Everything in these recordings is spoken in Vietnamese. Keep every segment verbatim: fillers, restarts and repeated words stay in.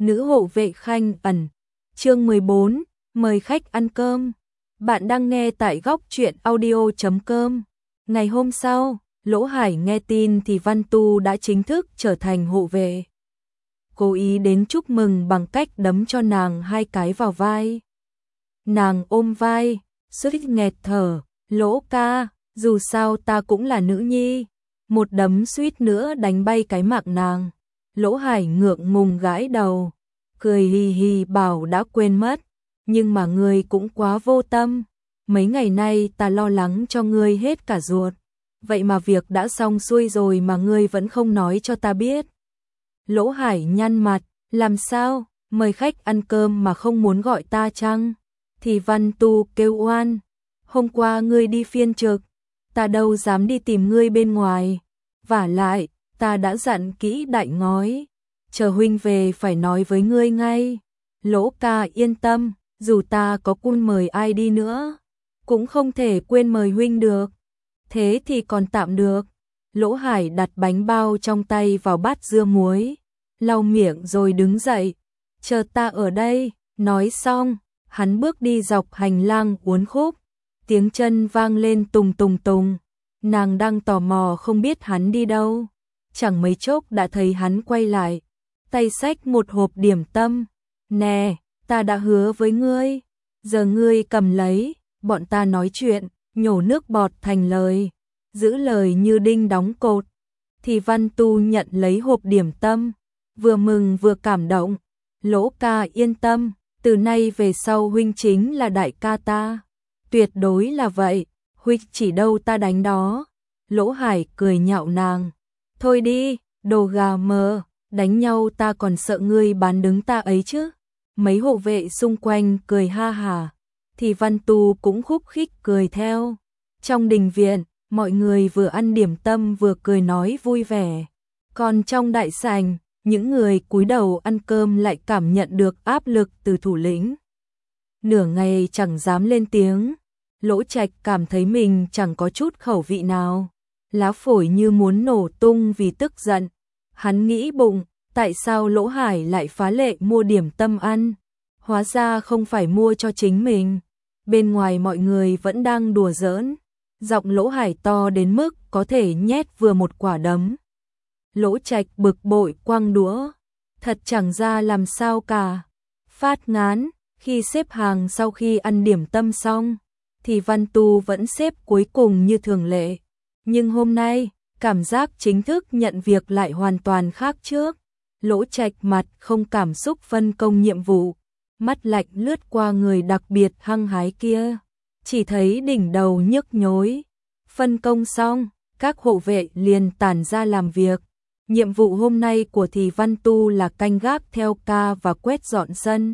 Nữ hộ vệ Khanh Ẩn. Chương mười bốn, mời khách ăn cơm. Bạn đang nghe tại góc truyện audio chấm com. Ngày hôm sau, Lỗ Hải nghe tin thì Văn Tu đã chính thức trở thành hộ vệ. Cố ý đến chúc mừng bằng cách đấm cho nàng hai cái vào vai. Nàng ôm vai, suýt nghẹt thở, Lỗ ca, dù sao ta cũng là nữ nhi. Một đấm suýt nữa đánh bay cái mạng nàng. Lỗ Hải ngượng ngùng gãi đầu, cười hì hì bảo đã quên mất, nhưng mà ngươi cũng quá vô tâm. Mấy ngày nay ta lo lắng cho ngươi hết cả ruột, vậy mà việc đã xong xuôi rồi mà ngươi vẫn không nói cho ta biết. Lỗ Hải nhăn mặt, làm sao, mời khách ăn cơm mà không muốn gọi ta chăng? Thì Văn Tu kêu oan, hôm qua ngươi đi phiên trực, ta đâu dám đi tìm ngươi bên ngoài. Vả lại, ta đã dặn kỹ Đại Ngói, chờ huynh về phải nói với ngươi ngay. Lỗ ca yên tâm, dù ta có cun mời ai đi nữa, cũng không thể quên mời huynh được. Thế thì còn tạm được. Lỗ Hải đặt bánh bao trong tay vào bát dưa muối, lau miệng rồi đứng dậy. Chờ ta ở đây, nói xong, hắn bước đi dọc hành lang uốn khúc. Tiếng chân vang lên tùng tùng tùng. Nàng đang tò mò không biết hắn đi đâu. Chẳng mấy chốc đã thấy hắn quay lại, tay xách một hộp điểm tâm. Nè, ta đã hứa với ngươi, giờ ngươi cầm lấy. Bọn ta nói chuyện, nhổ nước bọt thành lời, giữ lời như đinh đóng cột. Thì Văn Tu nhận lấy hộp điểm tâm, vừa mừng vừa cảm động. Lỗ ca yên tâm, từ nay về sau huynh chính là đại ca ta. Tuyệt đối là vậy, huynh chỉ đâu ta đánh đó. Lỗ Hải cười nhạo nàng. Thôi đi, đồ gà mờ, đánh nhau ta còn sợ ngươi bán đứng ta ấy chứ. Mấy hộ vệ xung quanh cười ha hả, thì Văn Tu cũng khúc khích cười theo. Trong đình viện, mọi người vừa ăn điểm tâm vừa cười nói vui vẻ. Còn trong đại sảnh, những người cúi đầu ăn cơm lại cảm nhận được áp lực từ thủ lĩnh. Nửa ngày chẳng dám lên tiếng, Lỗ Trạch cảm thấy mình chẳng có chút khẩu vị nào. Lá phổi như muốn nổ tung vì tức giận. Hắn nghĩ bụng, tại sao Lỗ Hải lại phá lệ mua điểm tâm ăn? Hóa ra không phải mua cho chính mình. Bên ngoài mọi người vẫn đang đùa giỡn. Giọng Lỗ Hải to đến mức có thể nhét vừa một quả đấm. Lỗ Trạch bực bội quăng đũa. Thật chẳng ra làm sao cả. Phát ngán, khi xếp hàng sau khi ăn điểm tâm xong, thì Văn Tu vẫn xếp cuối cùng như thường lệ. Nhưng hôm nay, cảm giác chính thức nhận việc lại hoàn toàn khác trước. Lỗ Trạch mặt không cảm xúc phân công nhiệm vụ, mắt lạnh lướt qua người đặc biệt hăng hái kia. Chỉ thấy đỉnh đầu nhức nhối. Phân công xong, các hộ vệ liền tản ra làm việc. Nhiệm vụ hôm nay của Thì Văn Tu là canh gác theo ca và quét dọn sân.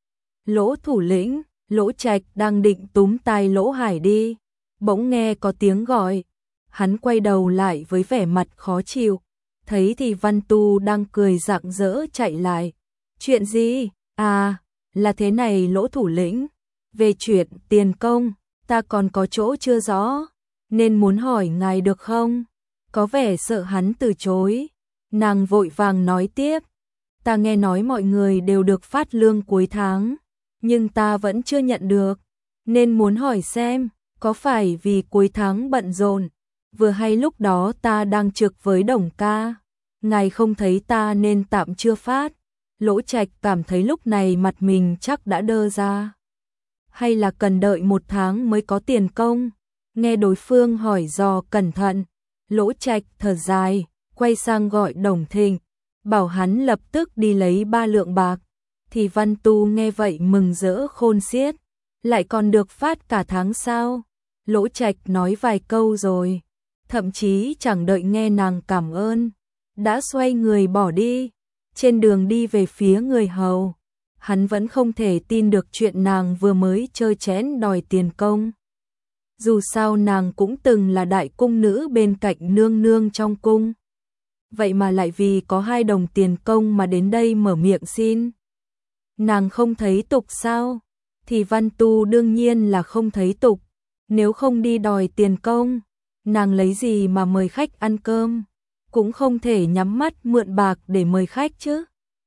Lỗ thủ lĩnh, Lỗ Trạch đang định túm tai Lỗ Hải đi, bỗng nghe có tiếng gọi. Hắn quay đầu lại với vẻ mặt khó chịu, thấy thì Văn Tu đang cười rạng rỡ chạy lại. Chuyện gì? À, là thế này Lỗ thủ lĩnh, về chuyện tiền công, ta còn có chỗ chưa rõ, nên muốn hỏi ngài được không? Có vẻ sợ hắn từ chối. Nàng vội vàng nói tiếp, ta nghe nói mọi người đều được phát lương cuối tháng, nhưng ta vẫn chưa nhận được, nên muốn hỏi xem, có phải vì cuối tháng bận rộn? Vừa hay lúc đó ta đang trực với Đồng ca, ngài không thấy ta nên tạm chưa phát. Lỗ Trạch cảm thấy lúc này mặt mình chắc đã đơ ra. Hay là cần đợi một tháng mới có tiền công? Nghe đối phương hỏi dò cẩn thận, Lỗ Trạch thở dài, quay sang gọi Đồng Thịnh, bảo hắn lập tức đi lấy ba lượng bạc. Thì Văn Tu nghe vậy mừng rỡ khôn xiết, lại còn được phát cả tháng sao? Lỗ Trạch nói vài câu rồi, thậm chí chẳng đợi nghe nàng cảm ơn, đã xoay người bỏ đi. Trên đường đi về phía người hầu, hắn vẫn không thể tin được chuyện nàng vừa mới chơi chén đòi tiền công. Dù sao nàng cũng từng là đại cung nữ bên cạnh nương nương trong cung, vậy mà lại vì có hai đồng tiền công mà đến đây mở miệng xin. Nàng không thấy tục sao? Thì Văn Tu đương nhiên là không thấy tục. Nếu không đi đòi tiền công, nàng lấy gì mà mời khách ăn cơm? Cũng không thể nhắm mắt mượn bạc để mời khách chứ.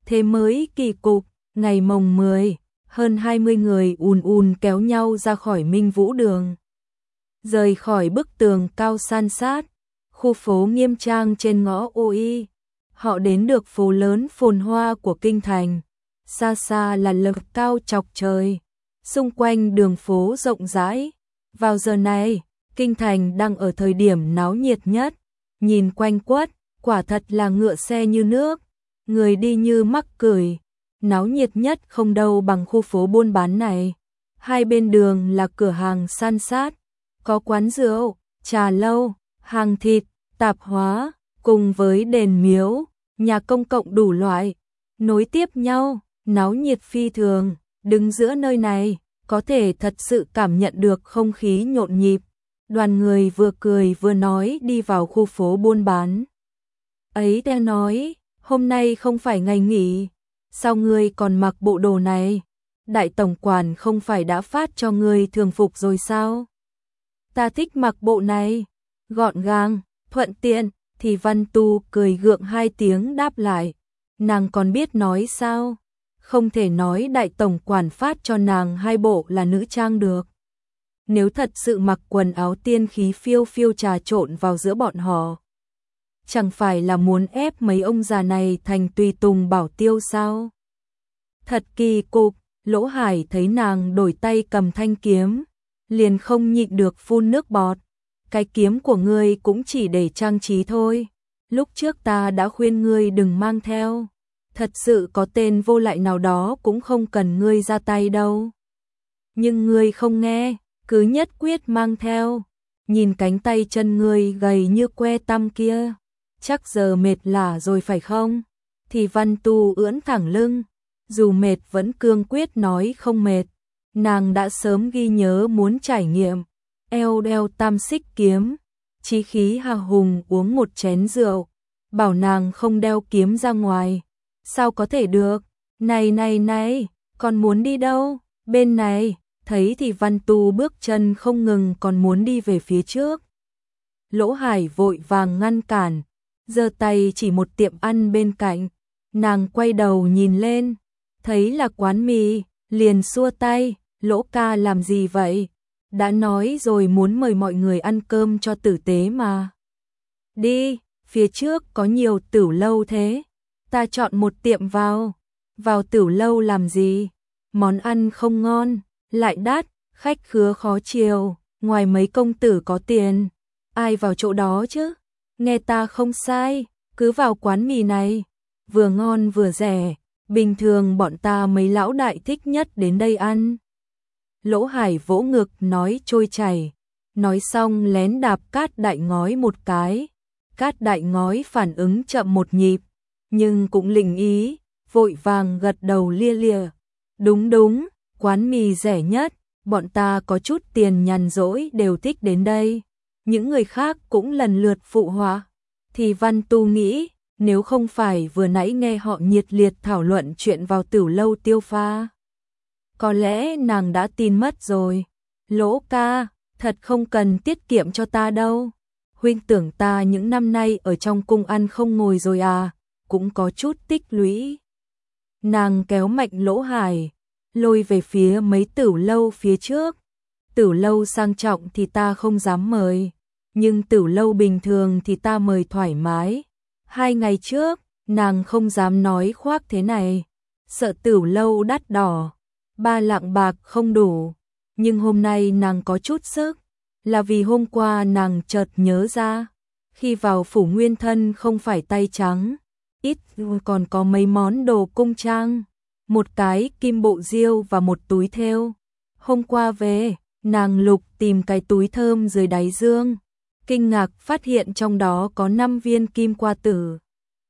Thế mới kỳ cục, ngày mồng mười, hơn hai mươi người ùn ùn kéo nhau ra khỏi Minh Vũ Đường. Rời khỏi bức tường cao san sát, khu phố nghiêm trang trên ngõ Ô Y. Họ đến được phố lớn phồn hoa của kinh thành. Xa xa là lầu cao chọc trời. Xung quanh đường phố rộng rãi. Vào giờ này, kinh thành đang ở thời điểm náo nhiệt nhất. Nhìn quanh quất, quả thật là ngựa xe như nước. Người đi như mắc cười. Náo nhiệt nhất không đâu bằng khu phố buôn bán này. Hai bên đường là cửa hàng san sát. Có quán rượu, trà lâu, hàng thịt, tạp hóa, cùng với đền miếu, nhà công cộng đủ loại. Nối tiếp nhau, náo nhiệt phi thường. Đứng giữa nơi này, có thể thật sự cảm nhận được không khí nhộn nhịp. Đoàn người vừa cười vừa nói đi vào khu phố buôn bán. Ấy ta nói, hôm nay không phải ngày nghỉ, sao ngươi còn mặc bộ đồ này? Đại tổng quản không phải đã phát cho ngươi thường phục rồi sao? Ta thích mặc bộ này, gọn gàng, thuận tiện. Thì Văn Tu cười gượng hai tiếng đáp lại. Nàng còn biết nói sao? Không thể nói đại tổng quản phát cho nàng hai bộ là nữ trang được. Nếu thật sự mặc quần áo tiên khí phiêu phiêu trà trộn vào giữa bọn họ, chẳng phải là muốn ép mấy ông già này thành tùy tùng bảo tiêu sao? Thật kỳ cục. Lỗ Hải thấy nàng đổi tay cầm thanh kiếm, liền không nhịn được phun nước bọt. Cái kiếm của ngươi cũng chỉ để trang trí thôi. Lúc trước ta đã khuyên ngươi đừng mang theo. Thật sự có tên vô lại nào đó cũng không cần ngươi ra tay đâu. Nhưng ngươi không nghe, cứ nhất quyết mang theo. Nhìn cánh tay chân ngươi gầy như que tăm kia, chắc giờ mệt lả rồi phải không? Thì Văn Tu ưỡn thẳng lưng, dù mệt vẫn cương quyết nói không mệt. Nàng đã sớm ghi nhớ muốn trải nghiệm. Eo đeo tam xích kiếm, chí khí hào hùng uống một chén rượu, bảo nàng không đeo kiếm ra ngoài. Sao có thể được? Này này này, còn muốn đi đâu? Bên này, thấy thì Văn Tu bước chân không ngừng còn muốn đi về phía trước. Lỗ Hải vội vàng ngăn cản, giơ tay chỉ một tiệm ăn bên cạnh. Nàng quay đầu nhìn lên, thấy là quán mì, liền xua tay. Lỗ ca làm gì vậy? Đã nói rồi muốn mời mọi người ăn cơm cho tử tế mà. Đi, phía trước có nhiều tửu lâu thế. Ta chọn một tiệm vào. Vào tửu lâu làm gì? Món ăn không ngon, lại đắt, khách khứa khó chiều. Ngoài mấy công tử có tiền, ai vào chỗ đó chứ? Nghe ta không sai, cứ vào quán mì này. Vừa ngon vừa rẻ, bình thường bọn ta mấy lão đại thích nhất đến đây ăn. Lỗ Hải vỗ ngực nói trôi chảy. Nói xong lén đạp Cát Đại Ngói một cái. Cát Đại Ngói phản ứng chậm một nhịp, nhưng cũng lình ý, vội vàng gật đầu lia lịa. Đúng đúng, quán mì rẻ nhất, bọn ta có chút tiền nhàn rỗi đều thích đến đây. Những người khác cũng lần lượt phụ họa. Thì Văn Tu nghĩ, nếu không phải vừa nãy nghe họ nhiệt liệt thảo luận chuyện vào tửu lâu tiêu pha, có lẽ nàng đã tin mất rồi. Lỗ ca, thật không cần tiết kiệm cho ta đâu. Huynh tưởng ta những năm nay ở trong cung ăn không ngồi rồi à, cũng có chút tích lũy. Nàng kéo mạnh Lỗ Hải, lôi về phía mấy tửu lâu phía trước. Tửu lâu sang trọng thì ta không dám mời, nhưng tửu lâu bình thường thì ta mời thoải mái. Hai ngày trước, nàng không dám nói khoác thế này, sợ tửu lâu đắt đỏ, ba lạng bạc không đủ. Nhưng hôm nay nàng có chút sức, là vì hôm qua nàng chợt nhớ ra, khi vào phủ nguyên thân không phải tay trắng, ít còn có mấy món đồ cung trang, một cái kim bộ diêu và một túi thêu. Hôm qua về, nàng lục tìm cái túi thơm dưới đáy dương, kinh ngạc phát hiện trong đó có năm viên kim qua tử.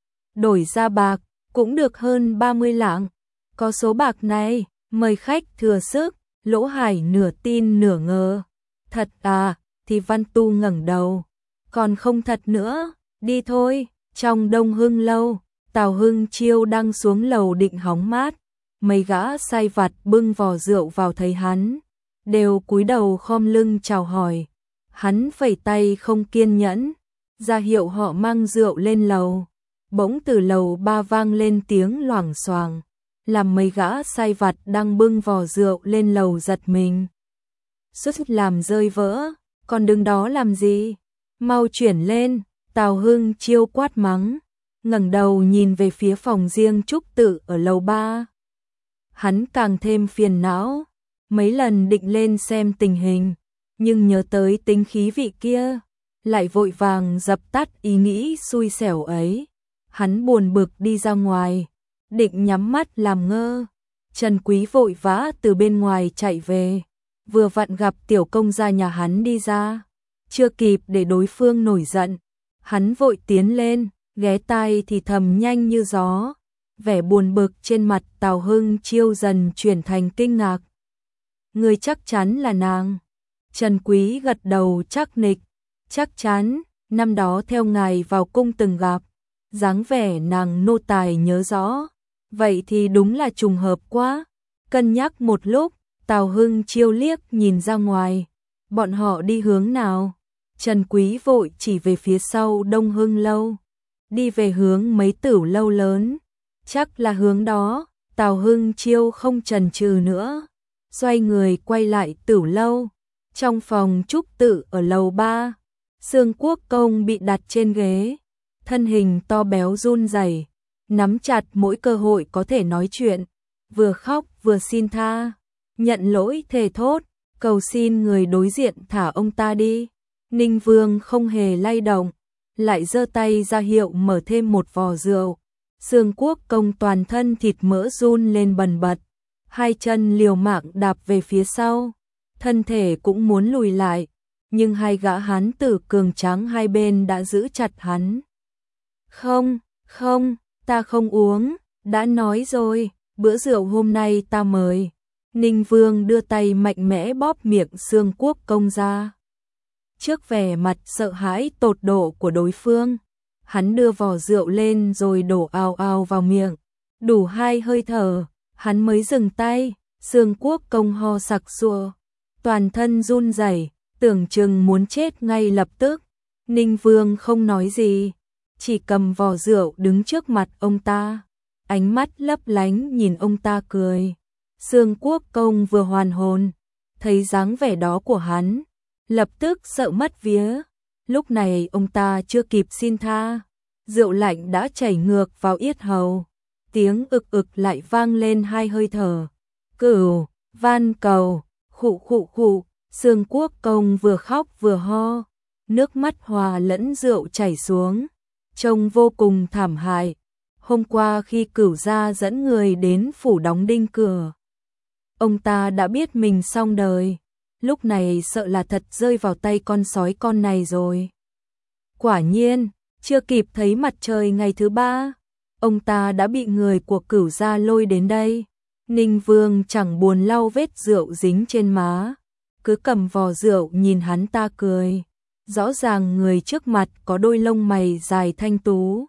Đổi ra bạc, cũng được hơn ba mươi lạng. Có số bạc này, mời khách thừa sức. Lỗ Hải nửa tin nửa ngờ. Thật à? Thì Văn Tu ngẩng đầu. Còn không thật nữa, đi thôi. Trong Đông Hưng lâu, Tào Hưng Chiêu đang xuống lầu định hóng mát. Mấy gã sai vặt bưng vò rượu vào thấy hắn, đều cúi đầu khom lưng chào hỏi. Hắn phẩy tay không kiên nhẫn, ra hiệu họ mang rượu lên lầu. bỗng từ lầu ba vang lên tiếng loảng xoảng, làm mấy gã sai vặt đang bưng vò rượu lên lầu giật mình. Suýt làm rơi vỡ, còn đứng đó làm gì? Mau chuyển lên, Tào Hưng Chiêu quát mắng, ngẩng đầu nhìn về phía phòng riêng Trúc Tự ở lầu ba. Hắn càng thêm phiền não, mấy lần định lên xem tình hình, nhưng nhớ tới tính khí vị kia, lại vội vàng dập tắt ý nghĩ xui xẻo ấy. Hắn buồn bực đi ra ngoài, định nhắm mắt làm ngơ. Trần Quý vội vã từ bên ngoài chạy về, vừa vặn gặp tiểu công gia nhà hắn đi ra. Chưa kịp để đối phương nổi giận, hắn vội tiến lên, ghé tai thì thầm nhanh như gió. Vẻ buồn bực trên mặt Tào Hưng Chiêu dần chuyển thành kinh ngạc. Người chắc chắn là nàng. Trần Quý gật đầu chắc nịch, chắc chắn, năm đó theo ngài vào cung từng gặp, dáng vẻ nàng nô tài nhớ rõ, vậy thì đúng là trùng hợp quá. Cân nhắc một lúc, Tào Hưng Chiêu liếc nhìn ra ngoài, bọn họ đi hướng nào? Trần Quý vội chỉ về phía sau Đông Hưng lâu, đi về hướng mấy tửu lâu lớn, chắc là hướng đó. Tào Hưng Chiêu không chần chừ nữa, xoay người quay lại tửu lâu. Trong phòng Trúc Tự ở lầu ba, Xương Quốc Công bị đặt trên ghế, thân hình to béo run rẩy, nắm chặt mỗi cơ hội có thể nói chuyện, vừa khóc vừa xin tha, nhận lỗi thề thốt, cầu xin người đối diện thả ông ta đi. Ninh Vương không hề lay động, lại giơ tay ra hiệu mở thêm một vò rượu. Xương Quốc Công toàn thân thịt mỡ run lên bần bật, hai chân liều mạng đạp về phía sau, thân thể cũng muốn lùi lại, nhưng hai gã hán tử cường tráng hai bên đã giữ chặt hắn. Không, không, ta không uống, đã nói rồi, bữa rượu hôm nay ta mời. Ninh Vương đưa tay mạnh mẽ bóp miệng Xương Quốc Công ra. Trước vẻ mặt sợ hãi tột độ của đối phương, hắn đưa vò rượu lên rồi đổ ào ào vào miệng. Đủ hai hơi thở, hắn mới dừng tay. Xương Quốc Công ho sặc sụa, toàn thân run rẩy, tưởng chừng muốn chết ngay lập tức. Ninh Vương không nói gì, chỉ cầm vò rượu đứng trước mặt ông ta, ánh mắt lấp lánh nhìn ông ta cười. Xương Quốc Công vừa hoàn hồn, thấy dáng vẻ đó của hắn, lập tức sợ mất vía. Lúc này ông ta chưa kịp xin tha, rượu lạnh đã chảy ngược vào yết hầu, tiếng ực ực lại vang lên hai hơi thở. Cửu, van cầu, khụ khụ khụ. Xương Quốc Công vừa khóc vừa ho, nước mắt hòa lẫn rượu chảy xuống, trông vô cùng thảm hại. Hôm qua khi Cửu gia dẫn người đến phủ đóng đinh cửa, ông ta đã biết mình xong đời, lúc này sợ là thật rơi vào tay con sói con này rồi. Quả nhiên, chưa kịp thấy mặt trời ngày thứ ba, ông ta đã bị người của Cửu gia lôi đến đây. Ninh Vương chẳng buồn lau vết rượu dính trên má, cứ cầm vò rượu nhìn hắn ta cười. Rõ ràng người trước mặt có đôi lông mày dài thanh tú,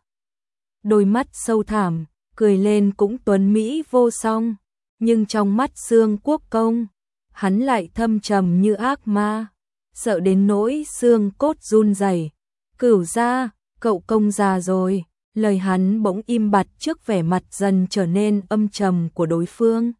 đôi mắt sâu thẳm, cười lên cũng tuấn mỹ vô song, nhưng trong mắt Xương Quốc Công, hắn lại thâm trầm như ác ma, sợ đến nỗi xương cốt run rẩy. Cửu gia, cậu công già rồi. Lời hắn bỗng im bặt trước vẻ mặt dần trở nên âm trầm của đối phương.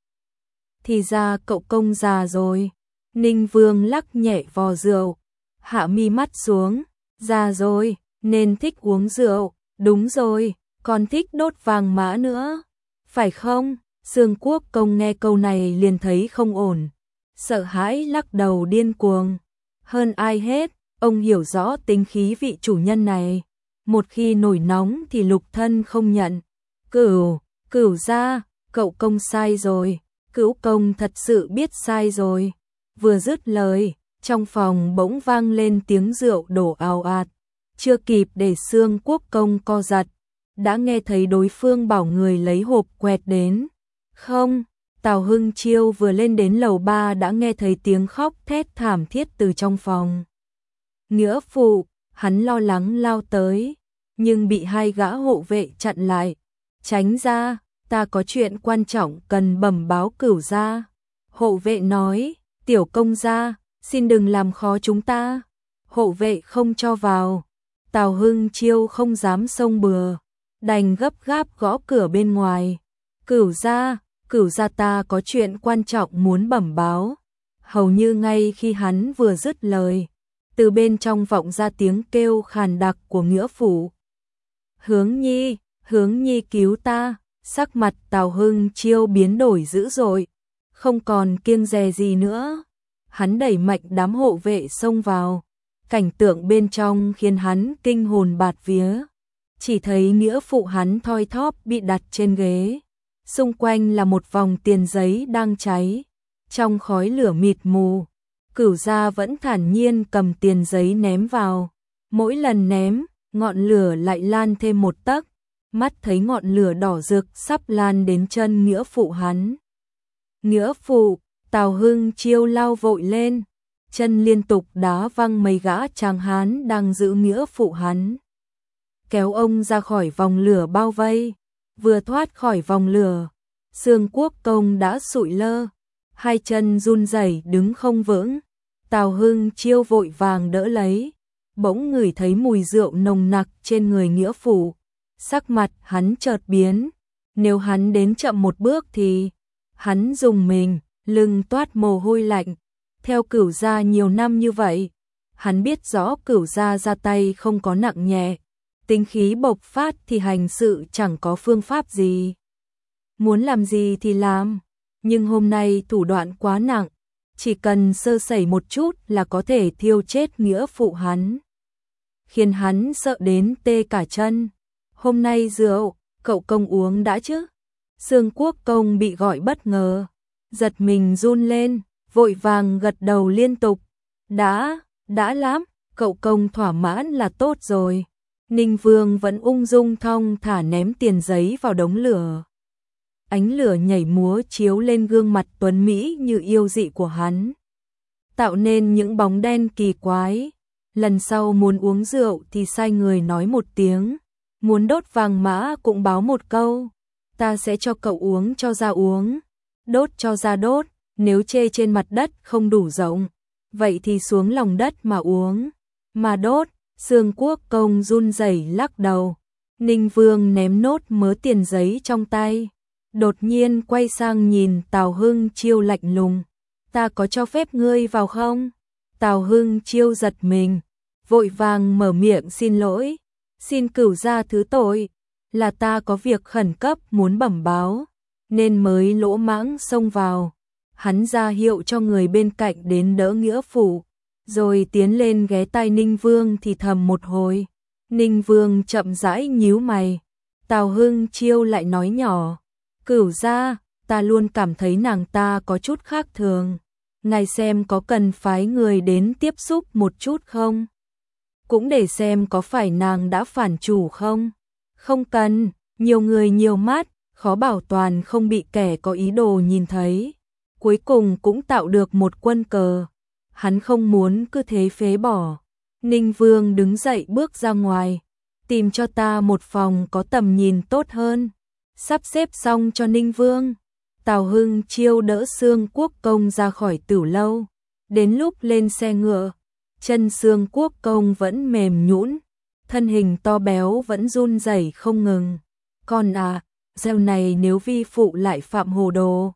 Thì ra cậu công già rồi. Ninh Vương lắc nhẹ vò rượu, hạ mi mắt xuống. Già rồi, nên thích uống rượu. Đúng rồi, còn thích đốt vàng mã nữa. Phải không? Xương Quốc Công nghe câu này liền thấy không ổn, sợ hãi lắc đầu điên cuồng. Hơn ai hết, ông hiểu rõ tính khí vị chủ nhân này. Một khi nổi nóng thì lục thân không nhận. Cửu, Cửu gia, cậu công sai rồi. Cửu công thật sự biết sai rồi. Vừa dứt lời, trong phòng bỗng vang lên tiếng rượu đổ ào ạt. Chưa kịp để Xương Quốc Công co giật, đã nghe thấy đối phương bảo người lấy hộp quẹt đến. Không, Tào Hưng Chiêu vừa lên đến lầu ba đã nghe thấy tiếng khóc thét thảm thiết từ trong phòng. Nghĩa phụ, hắn lo lắng lao tới, nhưng bị hai gã hộ vệ chặn lại. Tránh ra, ta có chuyện quan trọng cần bẩm báo Cửu gia. Hộ vệ nói, tiểu công gia, xin đừng làm khó chúng ta. Hộ vệ không cho vào. Tào Hưng Chiêu không dám xông bừa, đành gấp gáp gõ cửa bên ngoài. Cửu gia, Cửu gia ta có chuyện quan trọng muốn bẩm báo. Hầu như ngay khi hắn vừa dứt lời, từ bên trong vọng ra tiếng kêu khàn đặc của Nghĩa Phụ. Hướng Nhi, Hướng Nhi cứu ta. Sắc mặt Tào Hưng Chiêu biến đổi dữ dội, không còn kiêng dè gì nữa. Hắn đẩy mạnh đám hộ vệ xông vào, cảnh tượng bên trong khiến hắn kinh hồn bạt vía. Chỉ thấy Nghĩa Phụ hắn thoi thóp bị đặt trên ghế, xung quanh là một vòng tiền giấy đang cháy, trong khói lửa mịt mù. Cửu gia vẫn thản nhiên cầm tiền giấy ném vào, mỗi lần ném, ngọn lửa lại lan thêm một tấc. Mắt thấy ngọn lửa đỏ rực sắp lan đến chân Nghĩa Phụ hắn. Nghĩa Phụ, Tào Hưng Chiêu lao vội lên, chân liên tục đá văng mấy gã tráng hán đang giữ Nghĩa Phụ hắn, kéo ông ra khỏi vòng lửa bao vây. Vừa thoát khỏi vòng lửa, Xương Quốc Công đã sụi lơ, hai chân run rẩy đứng không vững. Tào Hưng Chiêu vội vàng đỡ lấy, bỗng ngửi thấy mùi rượu nồng nặc trên người Nghĩa Phụ. Sắc mặt hắn chợt biến, nếu hắn đến chậm một bước thì hắn rùng mình, lưng toát mồ hôi lạnh. Theo Cửu gia nhiều năm như vậy, hắn biết rõ Cửu gia ra tay không có nặng nhẹ, tính khí bộc phát thì hành sự chẳng có phương pháp gì. Muốn làm gì thì làm, nhưng hôm nay thủ đoạn quá nặng, chỉ cần sơ sẩy một chút là có thể thiêu chết Nghĩa Phụ hắn, khiến hắn sợ đến tê cả chân. Hôm nay rượu, cậu Công uống đã chứ? Xương Quốc Công bị gọi bất ngờ, giật mình run lên, vội vàng gật đầu liên tục. Đã, đã lắm, cậu Công thỏa mãn là tốt rồi. Ninh Vương vẫn ung dung thong thả ném tiền giấy vào đống lửa. Ánh lửa nhảy múa chiếu lên gương mặt tuấn mỹ như yêu dị của hắn, tạo nên những bóng đen kỳ quái. Lần sau muốn uống rượu thì sai người nói một tiếng, muốn đốt vàng mã cũng báo một câu, ta sẽ cho cậu uống cho ra uống, đốt cho ra đốt, nếu chê trên mặt đất không đủ rộng, vậy thì xuống lòng đất mà uống, mà đốt. Xương Quốc Công run rẩy lắc đầu. Ninh Vương ném nốt mớ tiền giấy trong tay, đột nhiên quay sang nhìn Tào Hưng Chiêu lạnh lùng. Ta có cho phép ngươi vào không? Tào Hưng Chiêu giật mình, vội vàng mở miệng xin lỗi. Xin Cửu gia thứ tội, là ta có việc khẩn cấp muốn bẩm báo, nên mới lỗ mãng xông vào. Hắn ra hiệu cho người bên cạnh đến đỡ Nghĩa Phụ, rồi tiến lên ghé tai Ninh Vương thì thầm một hồi. Ninh Vương chậm rãi nhíu mày. Tào Hưng Chiêu lại nói nhỏ, Cửu gia, ta luôn cảm thấy nàng ta có chút khác thường, ngài xem có cần phái người đến tiếp xúc một chút không? Cũng để xem có phải nàng đã phản chủ không? Không cần, nhiều người nhiều mắt, khó bảo toàn không bị kẻ có ý đồ nhìn thấy. Cuối cùng cũng tạo được một quân cờ. Hắn không muốn cứ thế phế bỏ. Ninh Vương đứng dậy bước ra ngoài, tìm cho ta một phòng có tầm nhìn tốt hơn. Sắp xếp xong cho Ninh Vương, Tào Hưng Chiêu đỡ Xương Quốc Công ra khỏi Tửu Lâu. Đến lúc lên xe ngựa, chân Xương Quốc Công vẫn mềm nhũn, thân hình to béo vẫn run rẩy không ngừng. Con à, dạo này nếu vi phụ lại phạm hồ đồ,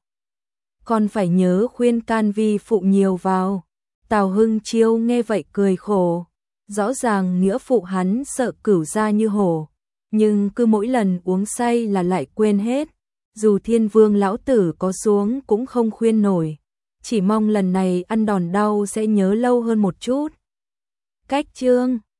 con phải nhớ khuyên can vi phụ nhiều vào. Tào Hưng Chiêu nghe vậy cười khổ, rõ ràng Nghĩa Phụ hắn sợ Cửu gia như hổ, nhưng cứ mỗi lần uống say là lại quên hết. Dù Thiên Vương lão tử có xuống cũng không khuyên nổi, chỉ mong lần này ăn đòn đau sẽ nhớ lâu hơn một chút. Cách chương